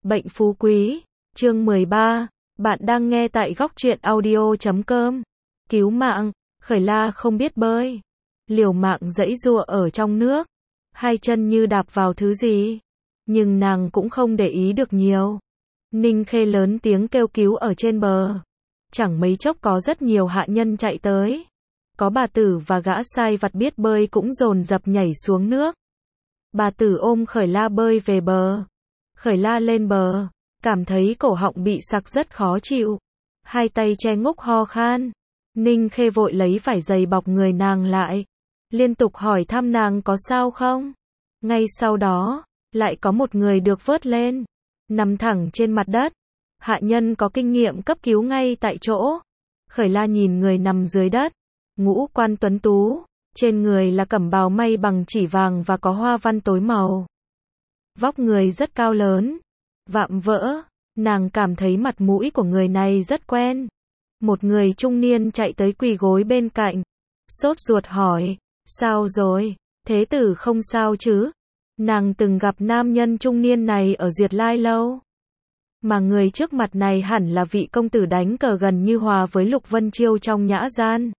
Bệnh phú quý, chương 13, bạn đang nghe tại góc truyện audio.com. Cứu mạng, Khởi La không biết bơi, liều mạng giãy giụa ở trong nước, hai chân như đạp vào thứ gì, nhưng nàng cũng không để ý được nhiều. Ninh Khê lớn tiếng kêu cứu ở trên bờ, chẳng mấy chốc có rất nhiều hạ nhân chạy tới. Có bà tử và gã sai vặt biết bơi cũng dồn dập nhảy xuống nước. Bà tử ôm Khởi La bơi về bờ. Khởi La lên bờ, cảm thấy cổ họng bị sặc rất khó chịu, hai tay che ngúc ho khan. Ninh Khê vội lấy vải dày bọc người nàng lại, liên tục hỏi thăm nàng có sao không. Ngay sau đó, lại có một người được vớt lên, nằm thẳng trên mặt đất. Hạ nhân có kinh nghiệm cấp cứu ngay tại chỗ. Khởi La nhìn người nằm dưới đất, ngũ quan tuấn tú, trên người là cẩm bào may bằng chỉ vàng và có hoa văn tối màu. Vóc người rất cao lớn, vạm vỡ, nàng cảm thấy mặt mũi của người này rất quen. Một người trung niên chạy tới quỳ gối bên cạnh, sốt ruột hỏi, sao rồi, thế tử không sao chứ? Nàng từng gặp nam nhân trung niên này ở Duyệt Lai lâu, mà người trước mặt này hẳn là vị công tử đánh cờ gần như hòa với Lục Vân Chiêu trong nhã gian.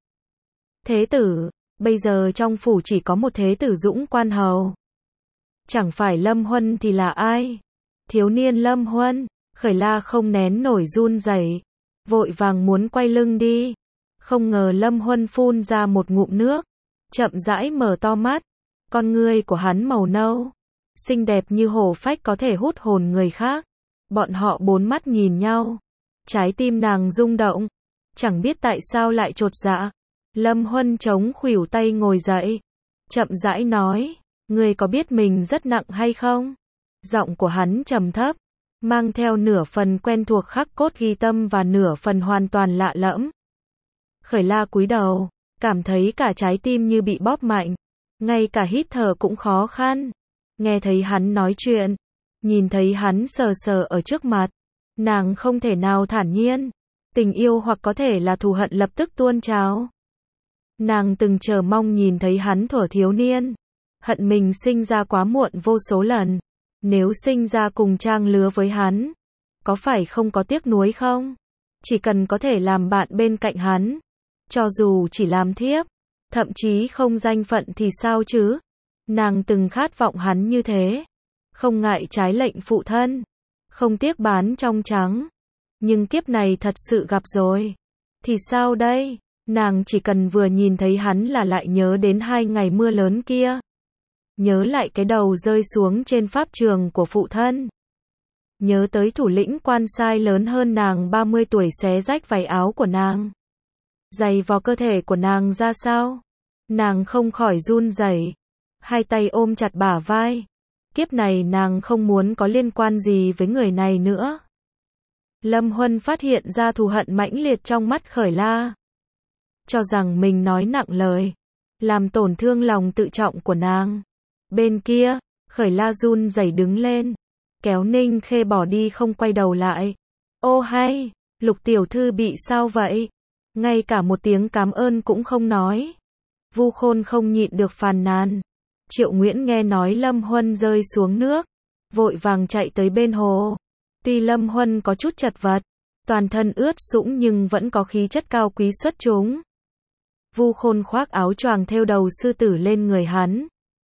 Thế tử, bây giờ trong phủ chỉ có một thế tử Dũng Quan Hầu. Chẳng phải Lâm Huân thì là ai? Thiếu niên Lâm Huân. Khởi La không nén nổi run rẩy, vội vàng muốn quay lưng đi. Không ngờ Lâm Huân phun ra một ngụm nước, chậm rãi mở to mắt. Con ngươi của hắn màu nâu, xinh đẹp như hổ phách có thể hút hồn người khác. Bọn họ bốn mắt nhìn nhau, trái tim nàng rung động, chẳng biết tại sao lại chột dạ. Lâm Huân chống khuỷu tay ngồi dậy, chậm rãi nói, ngươi có biết mình rất nặng hay không? Giọng của hắn trầm thấp, mang theo nửa phần quen thuộc khắc cốt ghi tâm và nửa phần hoàn toàn lạ lẫm. Khởi La cúi đầu, cảm thấy cả trái tim như bị bóp mạnh, ngay cả hít thở cũng khó khăn. Nghe thấy hắn nói chuyện, nhìn thấy hắn sờ sờ ở trước mặt, nàng không thể nào thản nhiên. Tình yêu hoặc có thể là thù hận lập tức tuôn trào. Nàng từng chờ mong nhìn thấy hắn thuở thiếu niên, hận mình sinh ra quá muộn vô số lần. Nếu sinh ra cùng trang lứa với hắn, có phải không có tiếc nuối không? Chỉ cần có thể làm bạn bên cạnh hắn, cho dù chỉ làm thiếp, thậm chí không danh phận thì sao chứ? Nàng từng khát vọng hắn như thế, không ngại trái lệnh phụ thân, không tiếc bán trong trắng. Nhưng kiếp này thật sự gặp rồi, thì sao đây? Nàng chỉ cần vừa nhìn thấy hắn là lại nhớ đến 2 ngày mưa lớn kia. Nhớ lại cái đầu rơi xuống trên pháp trường của phụ thân. Nhớ tới thủ lĩnh quan sai lớn hơn nàng 30 tuổi xé rách váy áo của nàng, giày vò cơ thể của nàng ra sao. Nàng không khỏi run rẩy, hai tay ôm chặt bả vai. Kiếp này nàng không muốn có liên quan gì với người này nữa. Lâm Huân phát hiện ra thù hận mãnh liệt trong mắt Khởi La, cho rằng mình nói nặng lời, làm tổn thương lòng tự trọng của nàng. Bên kia, Khởi La run rẩy đứng lên, kéo Ninh Khê bỏ đi không quay đầu lại. Ô hay, Lục tiểu thư bị sao vậy? Ngay cả một tiếng cảm ơn cũng không nói. Vu Khôn không nhịn được phàn nàn. Triệu Nguyễn nghe nói Lâm Huân rơi xuống nước, vội vàng chạy tới bên hồ. Tuy Lâm Huân có chút chật vật, toàn thân ướt sũng nhưng vẫn có khí chất cao quý xuất chúng. Vu Khôn khoác áo choàng thêu đầu sư tử lên người hắn.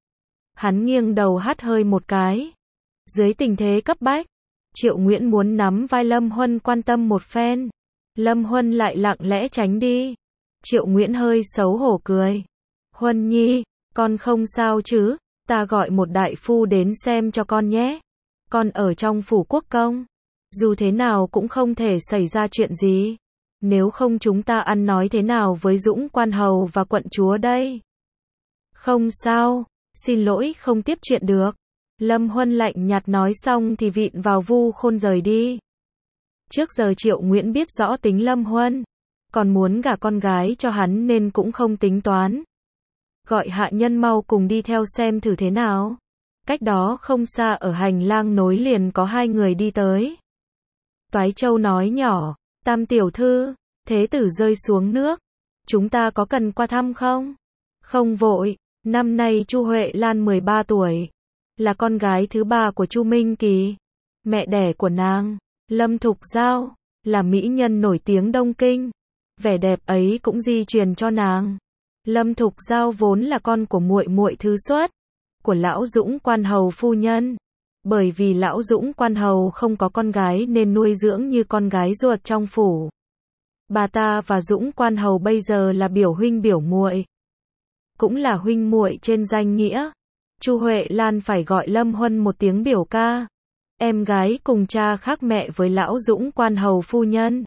Hắn nghiêng đầu hắt hơi một cái. Dưới tình thế cấp bách, Triệu Nguyễn muốn nắm vai Lâm Huân quan tâm một phen. Lâm Huân lại lặng lẽ tránh đi. Triệu Nguyễn hơi xấu hổ cười. Huân nhi, con không sao chứ? Ta gọi một đại phu đến xem cho con nhé. Con ở trong phủ quốc công, dù thế nào cũng không thể xảy ra chuyện gì. Nếu không chúng ta ăn nói thế nào với Dũng Quan Hầu và quận chúa đây? Không sao, xin lỗi không tiếp chuyện được. Lâm Huân lạnh nhạt nói xong thì vịn vào Vu Khôn rời đi. Trước giờ Triệu Nguyễn biết rõ tính Lâm Huân, còn muốn gả con gái cho hắn nên cũng không tính toán. Gọi hạ nhân mau cùng đi theo xem thử thế nào. Cách đó không xa ở hành lang nối liền có 2 người đi tới. Toái Châu nói nhỏ, Tam tiểu thư, thế tử rơi xuống nước, chúng ta có cần qua thăm không? Không vội, năm nay Chu Huệ Lan 13 tuổi, là con gái thứ 3 của Chu Minh Kỳ. Mẹ đẻ của nàng, Lâm Thục Giao, là mỹ nhân nổi tiếng Đông Kinh. Vẻ đẹp ấy cũng di truyền cho nàng. Lâm Thục Giao vốn là con của muội muội thứ xuất của lão Dũng Quan Hầu phu nhân. Bởi vì lão Dũng Quan Hầu không có con gái nên nuôi dưỡng như con gái ruột trong phủ. Bà ta và Dũng Quan Hầu bây giờ là biểu huynh biểu muội, cũng là huynh muội trên danh nghĩa. Chu Huệ Lan phải gọi Lâm Huân một tiếng biểu ca. Em gái cùng cha khác mẹ với lão Dũng Quan Hầu phu nhân.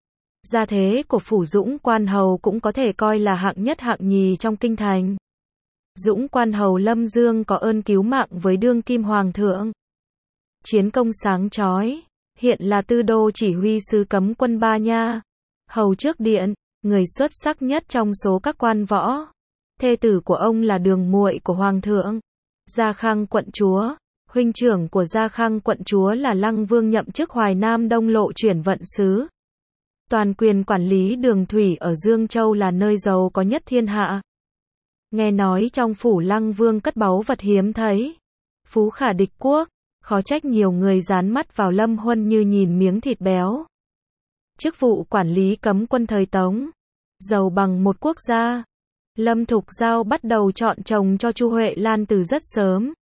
Gia thế của phủ Dũng Quan Hầu cũng có thể coi là hạng nhất hạng nhì trong kinh thành. Dũng Quan Hầu Lâm Dương có ơn cứu mạng với đương kim hoàng thượng. Chiến công sáng chói, hiện là tư đô chỉ huy sứ cấm quân Ba Nha. Hầu trước điện, người xuất sắc nhất trong số các quan võ. Thê tử của ông là đường muội của hoàng thượng, Gia Khang quận chúa. Huynh trưởng của Gia Khang quận chúa là Lăng Vương nhậm chức Hoài Nam Đông Lộ chuyển vận sứ. Toàn quyền quản lý đường thủy ở Dương Châu là nơi giàu có nhất thiên hạ. Nghe nói trong phủ Lăng Vương cất báu vật hiếm thấy. Phú khả địch quốc, khó trách nhiều người dán mắt vào Lâm Huân như nhìn miếng thịt béo. Chức vụ quản lý cấm quân thời Tống, giàu bằng một quốc gia. Lâm Thục Giao bắt đầu chọn chồng cho Chu Huệ Lan từ rất sớm.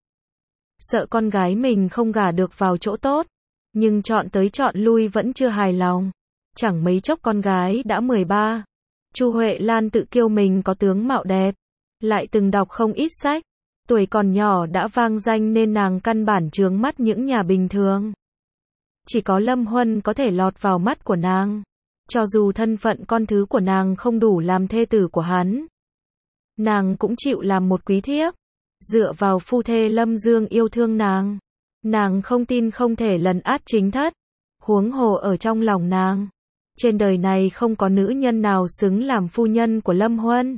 Sợ con gái mình không gả được vào chỗ tốt, nhưng chọn tới chọn lui vẫn chưa hài lòng. Chẳng mấy chốc con gái đã 13. Chu Huệ Lan tự kiêu mình có tướng mạo đẹp, lại từng đọc không ít sách, tuổi còn nhỏ đã vang danh nên nàng căn bản chướng mắt những nhà bình thường. Chỉ có Lâm Huân có thể lọt vào mắt của nàng, cho dù thân phận con thứ của nàng không đủ làm thê tử của hắn. Nàng cũng chịu làm một quý thiếp, dựa vào phu thê Lâm Dương yêu thương nàng. Nàng không tin không thể lấn át chính thất, huống hồ ở trong lòng nàng. Trên đời này không có nữ nhân nào xứng làm phu nhân của Lâm Huân.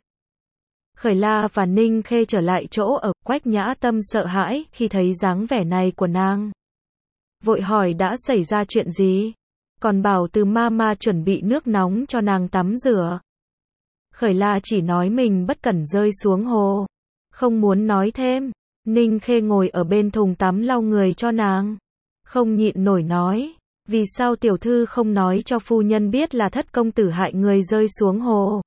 Khởi La và Ninh Khê trở lại chỗ ở, Quách Nhã Tâm sợ hãi khi thấy dáng vẻ này của nàng. Vội hỏi đã xảy ra chuyện gì, còn bảo từ mama chuẩn bị nước nóng cho nàng tắm rửa. Khởi La chỉ nói mình bất cẩn rơi xuống hồ, không muốn nói thêm. Ninh Khê ngồi ở bên thùng tắm lau người cho nàng, không nhịn nổi nói, vì sao tiểu thư không nói cho phu nhân biết là thất công tử hại người rơi xuống hồ.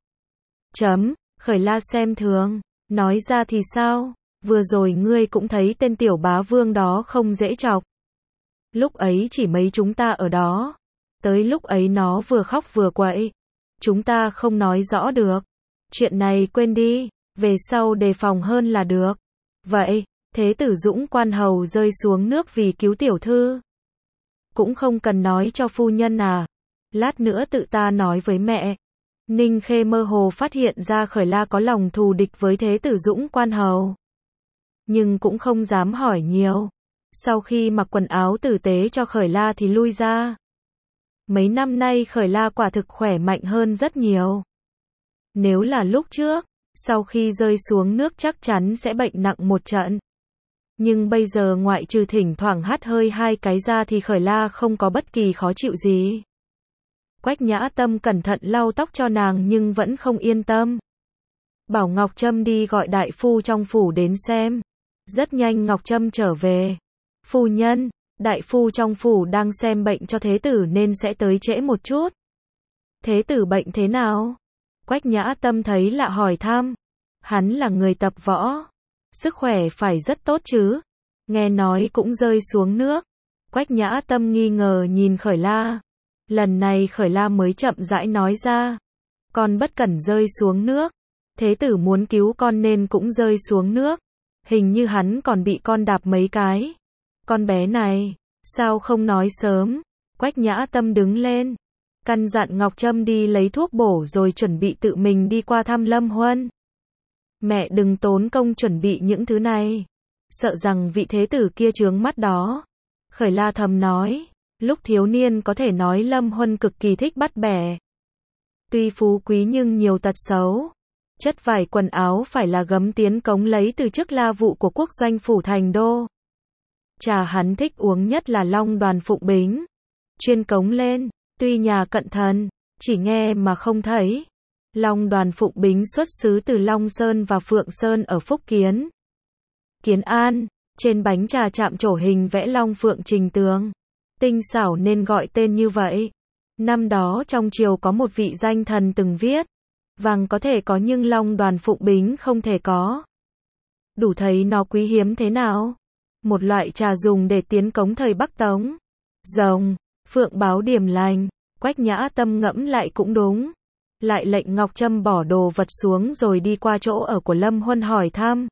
Khởi La xem thường, nói ra thì sao, vừa rồi ngươi cũng thấy tên tiểu bá vương đó không dễ chọc. Lúc ấy chỉ mấy chúng ta ở đó, tới lúc ấy nó vừa khóc vừa quậy, chúng ta không nói rõ được. Chuyện này quên đi, về sau đề phòng hơn là được. Vậy, thế tử Dũng Quan Hầu rơi xuống nước vì cứu tiểu thư, cũng không cần nói cho phu nhân à? Lát nữa tự ta nói với mẹ. Ninh Khê mơ hồ phát hiện ra Khởi La có lòng thù địch với thế tử Dũng Quan Hầu, nhưng cũng không dám hỏi nhiều. Sau khi mặc quần áo tử tế cho Khởi La thì lui ra. Mấy năm nay Khởi La quả thực khỏe mạnh hơn rất nhiều. Nếu là lúc trước, sau khi rơi xuống nước chắc chắn sẽ bệnh nặng một trận. Nhưng bây giờ ngoại trừ thỉnh thoảng hắt hơi 2 cái ra thì Khởi La không có bất kỳ khó chịu gì. Quách Nhã Tâm cẩn thận lau tóc cho nàng nhưng vẫn không yên tâm. Bảo Ngọc Trâm đi gọi đại phu trong phủ đến xem. Rất nhanh Ngọc Trâm trở về. Phu nhân, đại phu trong phủ đang xem bệnh cho thế tử nên sẽ tới trễ một chút. Thế tử bệnh thế nào? Quách Nhã Tâm thấy lạ hỏi thăm. Hắn là người tập võ, sức khỏe phải rất tốt chứ. Nghe nói cũng rơi xuống nước. Quách Nhã Tâm nghi ngờ nhìn Khởi La. Lần này Khởi La mới chậm rãi nói ra. Con bất cẩn rơi xuống nước. Thế tử muốn cứu con nên cũng rơi xuống nước. Hình như hắn còn bị con đạp mấy cái. Con bé này, sao không nói sớm? Quách Nhã Tâm đứng lên, căn dặn Ngọc Trâm đi lấy thuốc bổ rồi chuẩn bị tự mình đi qua thăm Lâm Huân. Mẹ đừng tốn công chuẩn bị những thứ này, sợ rằng vị thế tử kia chướng mắt đó. Khởi La thầm nói, lúc thiếu niên có thể nói Lâm Huân cực kỳ thích bắt bẻ. Tuy phú quý nhưng nhiều tật xấu. Chất vải quần áo phải là gấm tiến cống lấy từ chức la vụ của quốc doanh phủ Thành Đô. Trà hắn thích uống nhất là Long Đoàn Phụng Bính. Chuyên cống lên, tuy nhà cận thần, chỉ nghe mà không thấy. Long Đoàn Phụng Bính xuất xứ từ Long Sơn và Phượng Sơn ở Phúc Kiến, Kiến An. Trên bánh trà chạm trổ hình vẽ Long Phượng trình tường. Tinh xảo nên gọi tên như vậy. Năm đó trong triều có một vị danh thần từng viết, vàng có thể có nhưng long đoàn phụng bính không thể có. Đủ thấy nó quý hiếm thế nào. Một loại trà dùng để tiến cống thời Bắc Tống. Rồng, phượng báo điềm lành, Quách Nhã Tâm ngẫm lại cũng đúng. Lại lệnh Ngọc Trâm bỏ đồ vật xuống rồi đi qua chỗ ở của Lâm Huân hỏi thăm.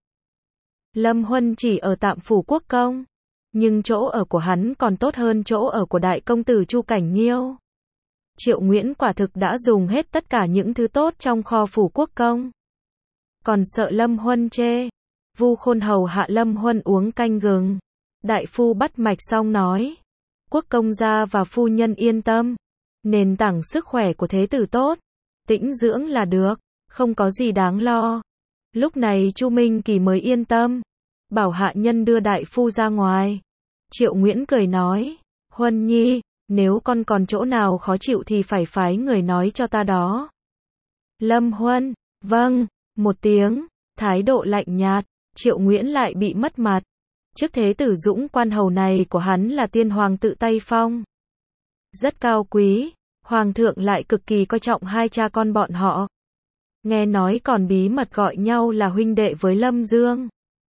Lâm Huân chỉ ở tạm phủ quốc công, nhưng chỗ ở của hắn còn tốt hơn chỗ ở của đại công tử Chu Cảnh Nghiêu. Triệu Nguyễn quả thực đã dùng hết tất cả những thứ tốt trong kho phủ quốc công. Còn sợ Lâm Huân chê. Vu Khôn hầu hạ Lâm Huân uống canh gừng. Đại phu bắt mạch xong nói. Quốc công gia và phu nhân yên tâm. Nền tảng sức khỏe của thế tử tốt. Tĩnh dưỡng là được. Không có gì đáng lo. Lúc này Chu Minh Kỳ mới yên tâm. Bảo hạ nhân đưa đại phu ra ngoài. Triệu Nguyễn cười nói. Huân nhi, nếu con còn chỗ nào khó chịu thì phải phái người nói cho ta đó. Lâm Huân, vâng, một tiếng, thái độ lạnh nhạt. Triệu Nguyễn lại bị mất mặt. Chức thế tử Dũng quan hầu này của hắn là tiên hoàng tự tay phong. Rất cao quý, hoàng thượng lại cực kỳ coi trọng hai cha con bọn họ. Nghe nói còn bí mật gọi nhau là huynh đệ với Lâm Dương.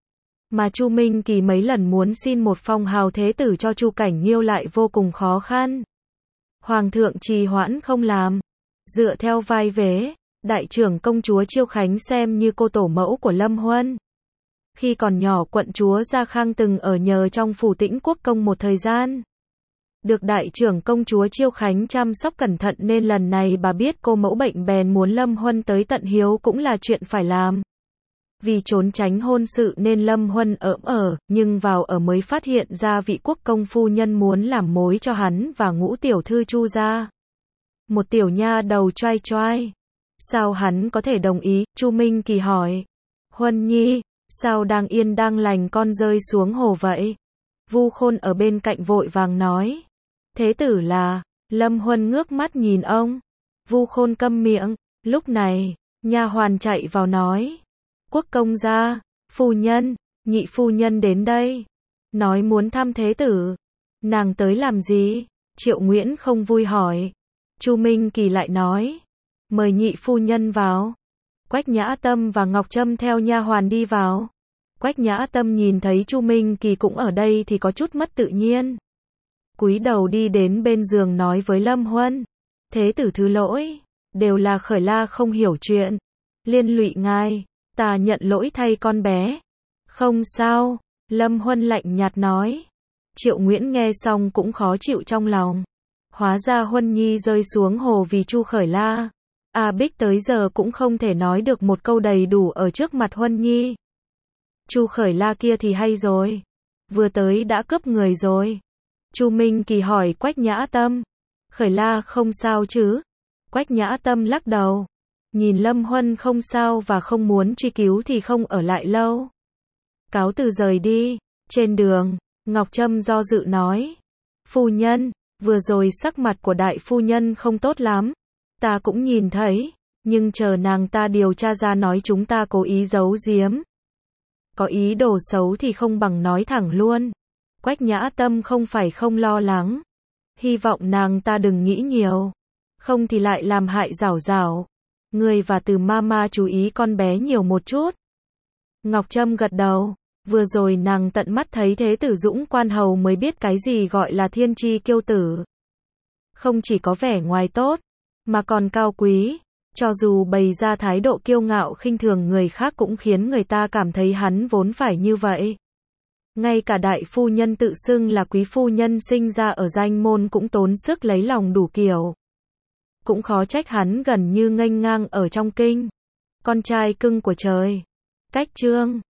Mà Chu Minh Kỳ mấy lần muốn xin một phong hào thế tử cho Chu Cảnh Nghiêu lại vô cùng khó khăn. Hoàng thượng trì hoãn không làm. Dựa theo vai vế, đại trưởng công chúa Chiêu Khánh xem như cô tổ mẫu của Lâm Huân. Khi còn nhỏ quận chúa Gia Khang từng ở nhờ trong phủ Tĩnh Quốc công một thời gian. Được đại trưởng công chúa Chiêu Khánh chăm sóc cẩn thận nên lần này bà biết cô mẫu bệnh bèn muốn Lâm Huân tới tận hiếu cũng là chuyện phải làm. Vì trốn tránh hôn sự nên Lâm Huân nhưng vào ở mới phát hiện ra vị quốc công phu nhân muốn làm mối cho hắn và ngũ tiểu thư Chu gia. Một tiểu nha đầu choai choai. Sao hắn có thể đồng ý? Chu Minh Kỳ hỏi. Huân nhi, sao đang yên đang lành con rơi xuống hồ vậy? Vu Khôn ở bên cạnh vội vàng nói. Thế tử là, Lâm Huân ngước mắt nhìn ông. Vu Khôn câm miệng. Lúc này, nha hoàn chạy vào nói. Quốc công gia, phu nhân, nhị phu nhân đến đây. Nói muốn thăm thế tử. Nàng tới làm gì? Triệu Nguyễn không vui hỏi. Chu Minh Kỳ lại nói. Mời nhị phu nhân vào. Quách Nhã Tâm và Ngọc Trâm theo nha hoàn đi vào. Quách Nhã Tâm nhìn thấy Chu Minh Kỳ cũng ở đây thì có chút mất tự nhiên. Cúi đầu đi đến bên giường nói với Lâm Huân. Thế tử thứ lỗi. Đều là Khởi La không hiểu chuyện. Liên lụy ngài. Ta nhận lỗi thay con bé. Không sao. Lâm Huân lạnh nhạt nói. Triệu Nguyễn nghe xong cũng khó chịu trong lòng. Hóa ra Huân nhi rơi xuống hồ vì Chu Khởi La. A Bích tới giờ cũng không thể nói được một câu đầy đủ ở trước mặt Huân nhi. Chu Khởi La kia thì hay rồi. Vừa tới đã cướp người rồi. Chu Minh Kỳ hỏi Quách Nhã Tâm. Khởi La không sao chứ? Quách Nhã Tâm lắc đầu. Nhìn Lâm Huân không sao và không muốn truy cứu thì không ở lại lâu. Cáo từ rời đi. Trên đường, Ngọc Trâm do dự nói. Phu nhân, vừa rồi sắc mặt của đại phu nhân không tốt lắm. Ta cũng nhìn thấy, nhưng chờ nàng ta điều tra ra nói chúng ta cố ý giấu giếm. Có ý đồ xấu thì không bằng nói thẳng luôn. Quách Nhã Tâm không phải không lo lắng. Hy vọng nàng ta đừng nghĩ nhiều. Không thì lại làm hại Giảo Giảo. Người và Từ Mama chú ý con bé nhiều một chút. Ngọc Trâm gật đầu. Vừa rồi nàng tận mắt thấy thế tử Dũng quan hầu mới biết cái gì gọi là thiên chi kiêu tử. Không chỉ có vẻ ngoài tốt, mà còn cao quý. Cho dù bày ra thái độ kiêu ngạo khinh thường người khác cũng khiến người ta cảm thấy hắn vốn phải như vậy. Ngay cả đại phu nhân tự xưng là quý phu nhân sinh ra ở danh môn cũng tốn sức lấy lòng đủ kiểu. Cũng khó trách hắn gần như nghênh ngang ở trong kinh. Con trai cưng của trời. Cách chương